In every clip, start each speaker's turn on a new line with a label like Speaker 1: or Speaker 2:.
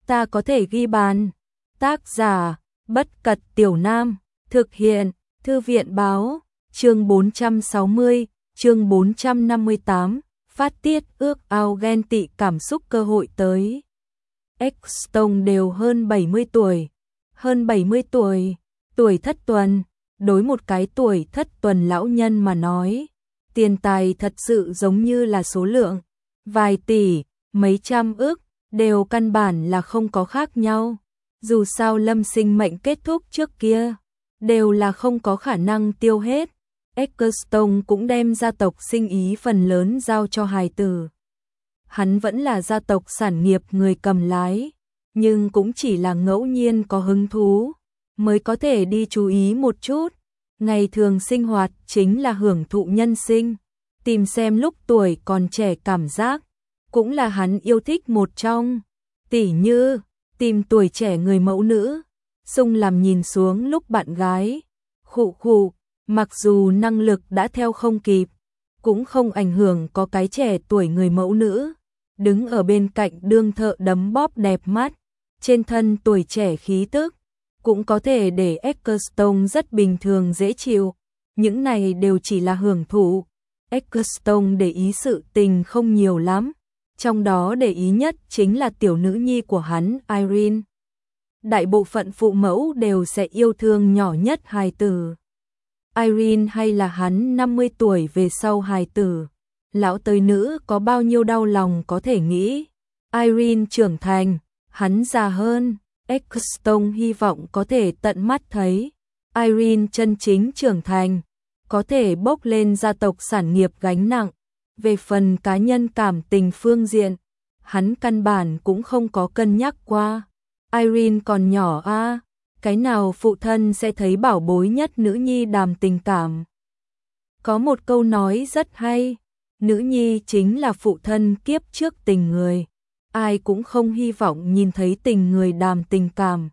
Speaker 1: ta có thể ghi bàn. Tác giả, Bất Cật Tiểu Nam, thực hiện, Thư viện Báo, chương 460, chương 458, phát tiết ước ao ghen tị cảm xúc cơ hội tới. Exton đều hơn 70 tuổi, tuổi thất tuần, đối một cái tuổi thất tuần lão nhân mà nói, tiền tài thật sự giống như là số lượng, vài tỷ, mấy trăm ức, đều căn bản là không có khác nhau. Dù sao lâm sinh mệnh kết thúc trước kia, đều là không có khả năng tiêu hết. Eccleston cũng đem gia tộc sinh ý phần lớn giao cho hài tử. Hắn vẫn là gia tộc sản nghiệp người cầm lái, nhưng cũng chỉ là ngẫu nhiên có hứng thú, mới có thể đi chú ý một chút. Ngày thường sinh hoạt chính là hưởng thụ nhân sinh, tìm xem lúc tuổi còn trẻ cảm giác, cũng là hắn yêu thích một trong. Tỉ như, tìm tuổi trẻ người mẫu nữ, sung làm nhìn xuống lúc bạn gái. Khụ, mặc dù năng lực đã theo không kịp, cũng không ảnh hưởng có cái trẻ tuổi người mẫu nữ, đứng ở bên cạnh đương thợ đấm bóp đẹp mắt, trên thân tuổi trẻ khí tức, cũng có thể để Eccleston rất bình thường dễ chịu. Những này đều chỉ là hưởng thụ. Eccleston để ý sự tình không nhiều lắm, trong đó để ý nhất chính là tiểu nữ nhi của hắn, Irene. Đại bộ phận phụ mẫu đều sẽ yêu thương nhỏ nhất hài tử. Irene hay là hắn 50 tuổi về sau hài tử, lão tới nữ có bao nhiêu đau lòng có thể nghĩ. Irene trưởng thành, hắn già hơn, Eccleston hy vọng có thể tận mắt thấy Irene chân chính trưởng thành, có thể bốc lên gia tộc sản nghiệp gánh nặng. Về phần cá nhân cảm tình phương diện, hắn căn bản cũng không có cân nhắc qua. Irene còn nhỏ a, cái nào phụ thân sẽ thấy bảo bối nhất nữ nhi đàm tình cảm. Có một câu nói rất hay, nữ nhi chính là phụ thân kiếp trước tình người. Ai cũng không hy vọng nhìn thấy tình người đàm tình cảm.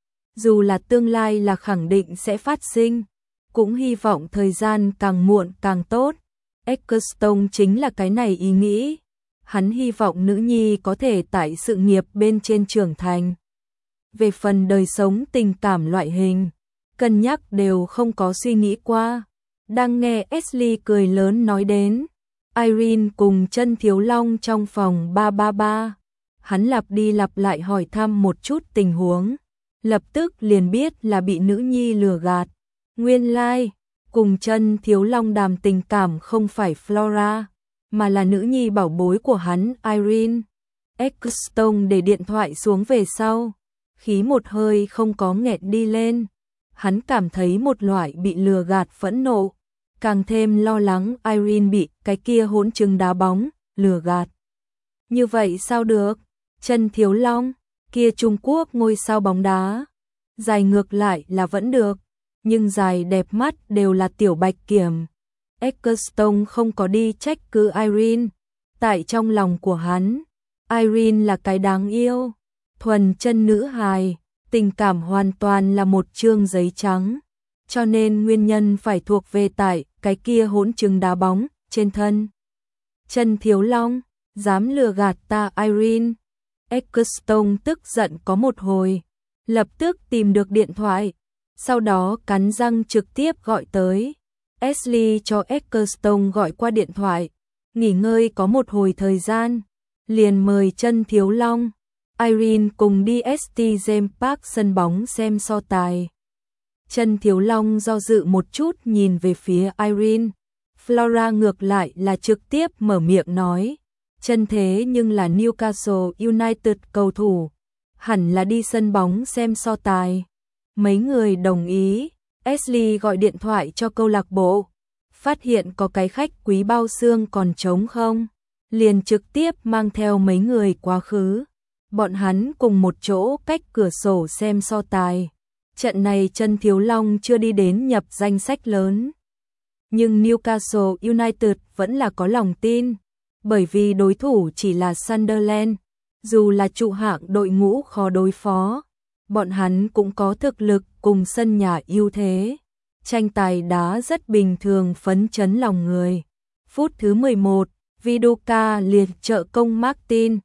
Speaker 1: Dù là tương lai là khẳng định sẽ phát sinh, cũng hy vọng thời gian càng muộn càng tốt. Eccleston chính là cái này ý nghĩ. Hắn hy vọng nữ nhi có thể tại sự nghiệp bên trên trưởng thành. Về phần đời sống tình cảm loại hình, cân nhắc đều không có suy nghĩ qua. Đang nghe Ashley cười lớn nói đến Irene cùng Chân Thiếu Long trong phòng 333. Hắn lặp đi lặp lại hỏi thăm một chút tình huống, lập tức liền biết là bị nữ nhi lừa gạt. Nguyên lai, cùng Chân Thiếu Long đàm tình cảm không phải Flora, mà là nữ nhi bảo bối của hắn, Irene. Eccleston để điện thoại xuống về sau, khí một hơi không có nghẹn đi lên. Hắn cảm thấy một loại bị lừa gạt phẫn nộ, càng thêm lo lắng Irene bị cái kia hỗn trứng đá bóng lừa gạt. Như vậy sao được? Chân Thiếu Long, kia Trung Quốc ngôi sao bóng đá, dài ngược lại là vẫn được, nhưng dài đẹp mắt đều là tiểu bạch kiểm. Eccleston không có đi trách cứ Irene, tại trong lòng của hắn, Irene là cái đáng yêu, thuần chân nữ hài, tình cảm hoàn toàn là một chương giấy trắng, cho nên nguyên nhân phải thuộc về tại cái kia hỗn trứng đá bóng trên thân. Chân Thiếu Long, dám lừa gạt ta Irene. Eccleston tức giận có một hồi, lập tức tìm được điện thoại, sau đó cắn răng trực tiếp gọi tới. Ashley cho Eccleston gọi qua điện thoại, nghỉ ngơi có một hồi thời gian, liền mời Chân Thiếu Long, Irene cùng đi St. James Park sân bóng xem so tài. Chân Thiếu Long do dự một chút nhìn về phía Irene, Flora ngược lại là trực tiếp mở miệng nói. Chân thế nhưng là Newcastle United cầu thủ, hẳn là đi sân bóng xem so tài. Mấy người đồng ý. Ashley gọi điện thoại cho câu lạc bộ, phát hiện có cái khách quý bao xương còn trống không, liền trực tiếp mang theo mấy người quá khứ. Bọn hắn cùng một chỗ cách cửa sổ xem so tài. Trận này Chân Thiếu Long chưa đi đến nhập danh sách lớn, nhưng Newcastle United vẫn là có lòng tin, bởi vì đối thủ chỉ là Sunderland, dù là trụ hạng đội ngũ khó đối phó, bọn hắn cũng có thực lực cùng sân nhà ưu thế. Tranh tài đá rất bình thường phấn chấn lòng người. Phút thứ 11, Viduka liệt trợ công Martin,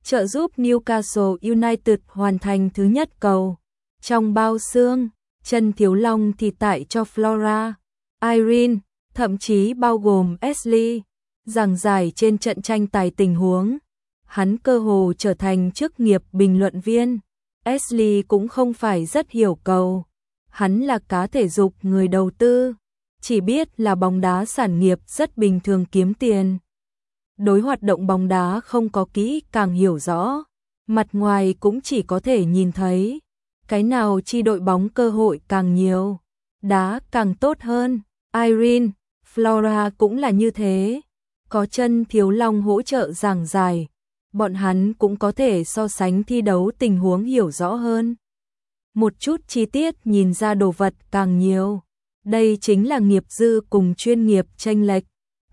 Speaker 1: trợ giúp Newcastle United hoàn thành thứ nhất cầu. Trong bao xương, Trần Thiếu Long thì tại cho Flora, Irene, thậm chí bao gồm Ashley, giảng giải trên trận tranh tài tình huống. Hắn cơ hồ trở thành chức nghiệp bình luận viên. Ashley cũng không phải rất hiểu cầu. Hắn là cá thể dục người đầu tư, chỉ biết là bóng đá sản nghiệp rất bình thường kiếm tiền. Đối hoạt động bóng đá không có kỹ càng hiểu rõ, mặt ngoài cũng chỉ có thể nhìn thấy. Cái nào chi đội bóng cơ hội càng nhiều, đá càng tốt hơn. Irene, Flora cũng là như thế. Có Trần Thiếu Long hỗ trợ giảng giải, bọn hắn cũng có thể so sánh thi đấu tình huống hiểu rõ hơn. Một chút chi tiết nhìn ra đồ vật càng nhiều. Đây chính là nghiệp dư cùng chuyên nghiệp chênh lệch.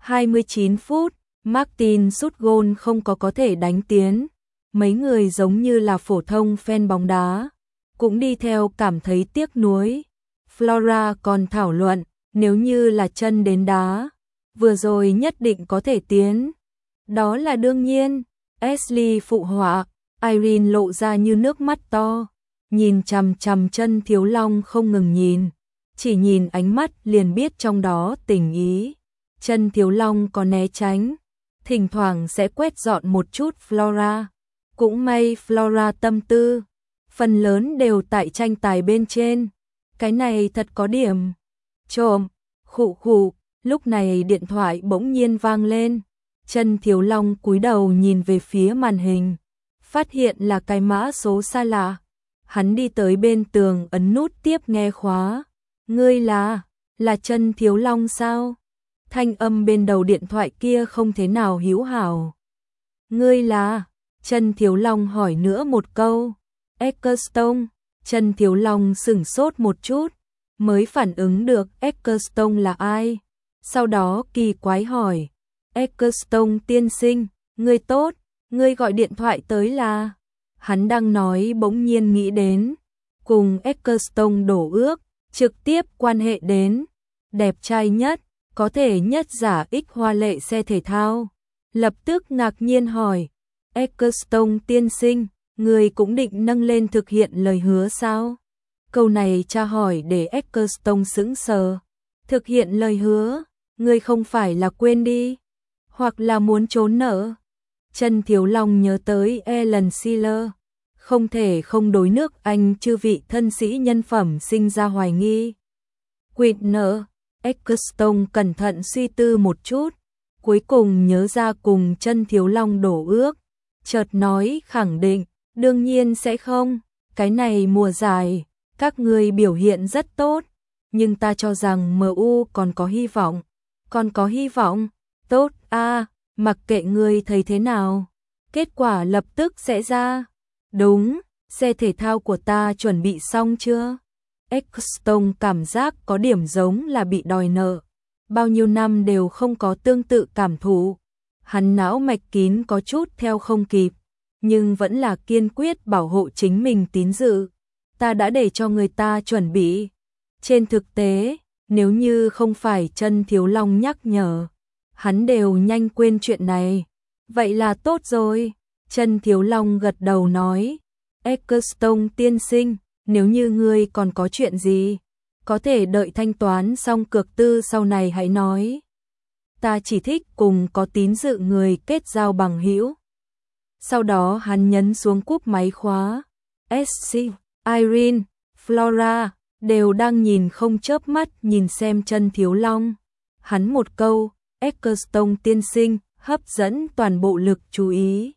Speaker 1: 29 phút, Martin sút gôn không có thể đánh tiến. Mấy người giống như là phổ thông fan bóng đá, cũng đi theo cảm thấy tiếc nuối. Flora còn thảo luận, nếu như là chân đến đá, vừa rồi nhất định có thể tiến. Đó là đương nhiên. Ashley phụ họa, Irene lộ ra như nước mắt to, nhìn chằm chằm Trần Thiếu Long không ngừng nhìn, chỉ nhìn ánh mắt liền biết trong đó tình ý. Trần Thiếu Long có né tránh, thỉnh thoảng sẽ quét dọn một chút Flora. Cũng may Flora tâm tư, phần lớn đều tại tranh tài bên trên. Cái này thật có điểm. Trộm, khụ khụ, lúc này điện thoại bỗng nhiên vang lên. Trần Thiếu Long cúi đầu nhìn về phía màn hình, phát hiện là cái mã số xa lạ. Hắn đi tới bên tường ấn nút tiếp nghe khóa. Ngươi là Trần Thiếu Long sao? Thanh âm bên đầu điện thoại kia không thế nào hữu hảo. Ngươi là? Trần Thiếu Long hỏi nữa một câu. Ecclestone. Trần Thiếu Long sửng sốt một chút, mới phản ứng được Ecclestone là ai. Sau đó kỳ quái hỏi. Ecclestone tiên sinh, ngươi tốt, ngươi gọi điện thoại tới là... Hắn đang nói bỗng nhiên nghĩ đến, cùng Ecclestone đổ ước, trực tiếp quan hệ đến, đẹp trai nhất, có thể nhất giả ích hoa lệ xe thể thao. Lập tức ngạc nhiên hỏi, Ecclestone tiên sinh, ngươi cũng định nâng lên thực hiện lời hứa sao? Câu này tra hỏi để Ecclestone sững sờ. Thực hiện lời hứa, ngươi không phải là quên đi, hoặc là muốn trốn nợ. Trần Thiếu Long nhớ tới Alan Shearer, không thể không đối nước Anh chư vị thân sĩ nhân phẩm sinh ra hoài nghi. Quỵt nợ, Ecclestone cẩn thận suy tư một chút, cuối cùng nhớ ra cùng Trần Thiếu Long đổ ước, chợt nói khẳng định, đương nhiên sẽ không, cái này mùa giải, các người biểu hiện rất tốt, nhưng ta cho rằng MU còn có hy vọng. Còn có hy vọng? Tốt a, mặc kệ ngươi thấy thế nào, kết quả lập tức sẽ ra. Đúng, xe thể thao của ta chuẩn bị xong chưa? Ecclestone cảm giác có điểm giống là bị đòi nợ. Bao nhiêu năm đều không có tương tự cảm thụ. Hắn não mạch kín có chút theo không kịp, nhưng vẫn là kiên quyết bảo hộ chính mình tín dự. Ta đã để cho người ta chuẩn bị. Trên thực tế, nếu như không phải Trần Thiếu Long nhắc nhở, hắn đều nhanh quên chuyện này. Vậy là tốt rồi. Trần Thiếu Long gật đầu nói, Ecclestone tiên sinh, nếu như ngươi còn có chuyện gì, có thể đợi thanh toán xong cược tư sau này hãy nói. Ta chỉ thích cùng có tín dự người kết giao bằng hữu. Sau đó hắn nhấn xuống cúp máy khóa. SC, Irene, Flora đều đang nhìn không chớp mắt nhìn xem Trần Thiếu Long. Hắn một câu, Ecclestone tiên sinh, hấp dẫn toàn bộ lực chú ý.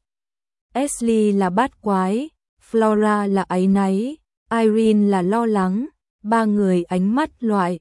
Speaker 1: Ashley là bát quái, Flora là áy náy, Irene là lo lắng, ba người ánh mắt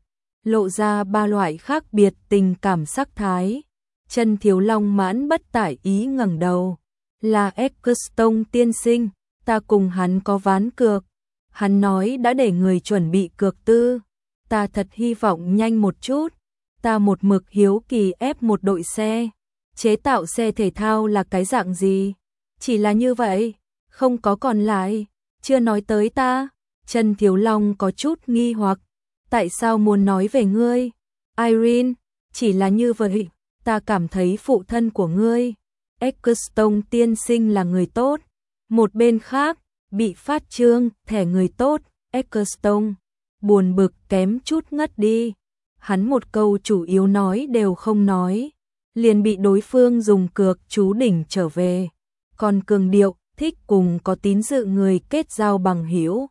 Speaker 1: lộ ra ba loại khác biệt tình cảm sắc thái. Trần Thiếu Long mãn bất tải ý ngẩng đầu, là Ecclestone tiên sinh, ta cùng hắn có ván cược. Hắn nói đã để người chuẩn bị cược tư, ta thật hy vọng nhanh một chút. Ta một mực hiếu kỳ ép một đội xe, chế tạo xe thể thao là cái dạng gì? Chỉ là như vậy, không có còn lại, chưa nói tới ta. Trần Thiếu Long có chút nghi hoặc, tại sao muốn nói về ngươi? Irene, chỉ là như vậy, ta cảm thấy phụ thân của ngươi, Ecclestone tiên sinh là người tốt, Một bên khác, bị phát trương, thẻ người tốt, Eccleston, buồn bực kém chút ngất đi. Hắn một câu chủ yếu nói đều không nói, liền bị đối phương dùng cược chú đỉnh trở về. Còn cường điệu, thích cùng có tín dự người kết giao bằng hữu.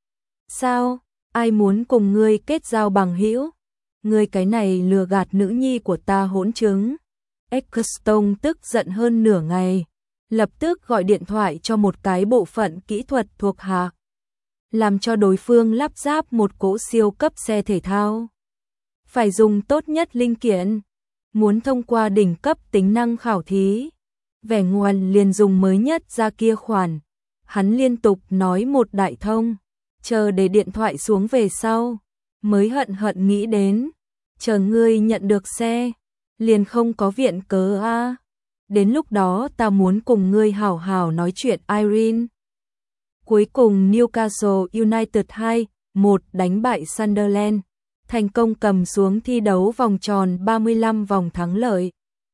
Speaker 1: Sao? Ai muốn cùng ngươi kết giao bằng hữu? Ngươi cái này lừa gạt nữ nhi của ta hỗn chứng. Eccleston tức giận hơn nửa ngày, lập tức gọi điện thoại cho một cái bộ phận kỹ thuật thuộc hạ, làm cho đối phương lắp ráp một cỗ siêu cấp xe thể thao. Phải dùng tốt nhất linh kiện, muốn thông qua đỉnh cấp tính năng khảo thí. Vẻ ngoan liền dùng mới nhất ra kia khoản. Hắn liên tục nói một đại thông, chờ để điện thoại xuống về sau, mới hận hận nghĩ đến, chờ ngươi nhận được xe, liền không có viện cớ a. Đến lúc đó ta muốn cùng ngươi hảo hảo nói chuyện Irene. Cuối cùng Newcastle United 2-1 đánh bại Sunderland, thành công cầm xuống thi đấu vòng tròn 35 vòng thắng lợi.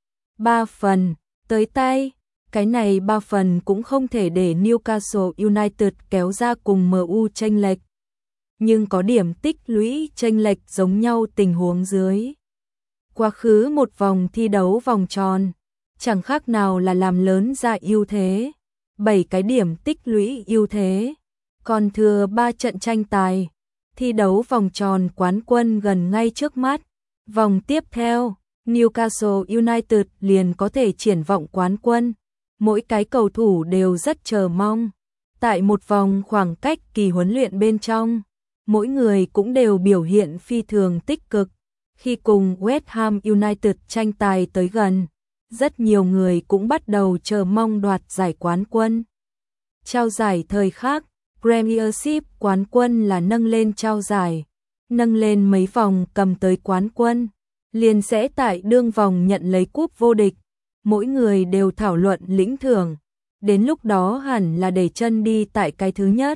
Speaker 1: 3 phần, tới tay, cái này 3 phần cũng không thể để Newcastle United kéo ra cùng MU chênh lệch. Nhưng có điểm tích lũy chênh lệch giống nhau tình huống dưới. Quá khứ một vòng thi đấu vòng tròn, chẳng khác nào là làm lớn ra ưu thế. 7 cái điểm tích lũy ưu thế, còn thừa 3 trận tranh tài. Thi đấu vòng tròn quán quân gần ngay trước mắt. Vòng tiếp theo, Newcastle United liền có thể triển vọng quán quân. Mỗi cái cầu thủ đều rất chờ mong. Tại một vòng khoảng cách kỳ huấn luyện bên trong, mỗi người cũng đều biểu hiện phi thường tích cực. Khi cùng West Ham United tranh tài tới gần, rất nhiều người cũng bắt đầu chờ mong đoạt giải quán quân. Trao giải thời khác, Premiership quán quân là nâng lên trao giải, nâng lên mấy vòng cầm tới quán quân, liền sẽ tại đương vòng nhận lấy cúp vô địch. Mỗi người đều thảo luận lĩnh thưởng, đến lúc đó hẳn là để chân đi tại cái thứ nhất.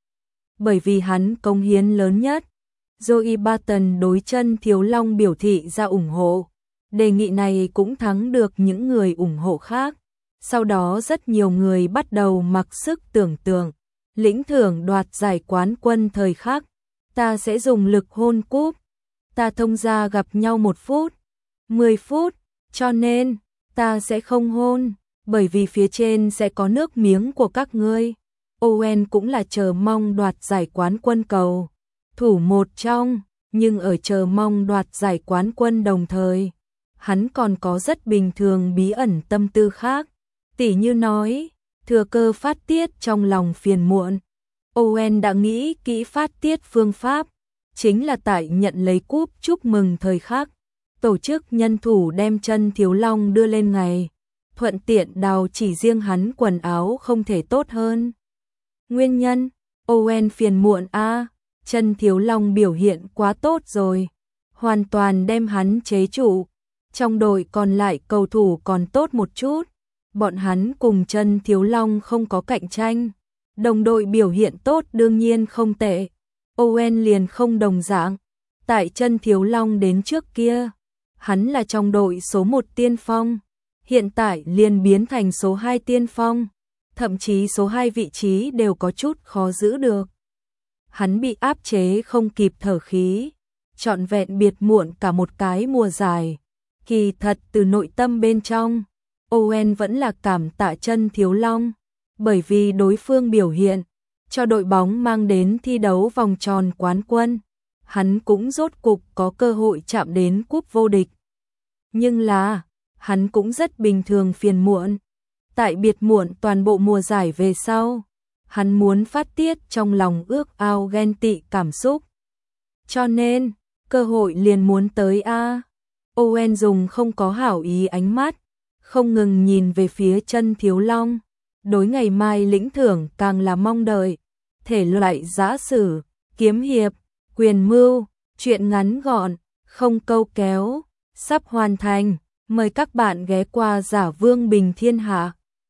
Speaker 1: Bởi vì hắn cống hiến lớn nhất, Joey Barton đối chân Thiếu Long biểu thị ra ủng hộ. Đề nghị này cũng thắng được những người ủng hộ khác. Sau đó rất nhiều người bắt đầu mặc sức tưởng tượng. Lĩnh thưởng đoạt giải quán quân thời khắc, ta sẽ dùng lực hôn cúp. Ta thông ra gặp nhau 1 phút, 10 phút, cho nên ta sẽ không hôn, bởi vì phía trên sẽ có nước miếng của các ngươi. Owen cũng là chờ mong đoạt giải quán quân cầu thủ một trong, nhưng ở chờ mong đoạt giải quán quân đồng thời, hắn còn có rất bình thường bí ẩn tâm tư khác, tỉ như nói, thừa cơ phát tiết trong lòng phiền muộn. Owen đã nghĩ kỹ phát tiết phương pháp, chính là tại nhận lấy cúp chúc mừng thời khắc, tổ chức nhân thủ đem chân Thiếu Long đưa lên ngày, thuận tiện đào chỉ riêng hắn quần áo không thể tốt hơn. Nguyên nhân, Owen phiền muộn chân Thiếu Long biểu hiện quá tốt rồi, hoàn toàn đem hắn chế trụ. Trong đội còn lại cầu thủ còn tốt một chút, bọn hắn cùng chân Thiếu Long không có cạnh tranh. Đồng đội biểu hiện tốt đương nhiên không tệ. Owen liền không đồng dạng. Tại chân Thiếu Long đến trước kia, hắn là trong đội số 1 tiên phong, hiện tại liền biến thành số 2 tiên phong, thậm chí số 2 vị trí đều có chút khó giữ được. Hắn bị áp chế không kịp thở khí, trọn vẹn biệt muộn cả một cái mùa giải. Kỳ thật từ nội tâm bên trong, Owen vẫn là cảm tạ chân Thiếu Long, bởi vì đối phương biểu hiện, cho đội bóng mang đến thi đấu vòng tròn quán quân, hắn cũng rốt cục có cơ hội chạm đến cúp vô địch. Nhưng là, hắn cũng rất bình thường phiền muộn. Tại biệt muộn toàn bộ mùa giải về sau, hắn muốn phát tiết trong lòng ước ao ghen tị cảm xúc. Cho nên, cơ hội liền muốn tới Owen dùng không có hảo ý ánh mắt, không ngừng nhìn về phía chân Thiếu Long. Đối ngày mai lĩnh thưởng càng là mong đợi. Thể loại giã sử, kiếm hiệp, quyền mưu, truyện ngắn gọn, không câu kéo, sắp hoàn thành. Mời các bạn ghé qua Giả Vương Bình Thiên Hạ.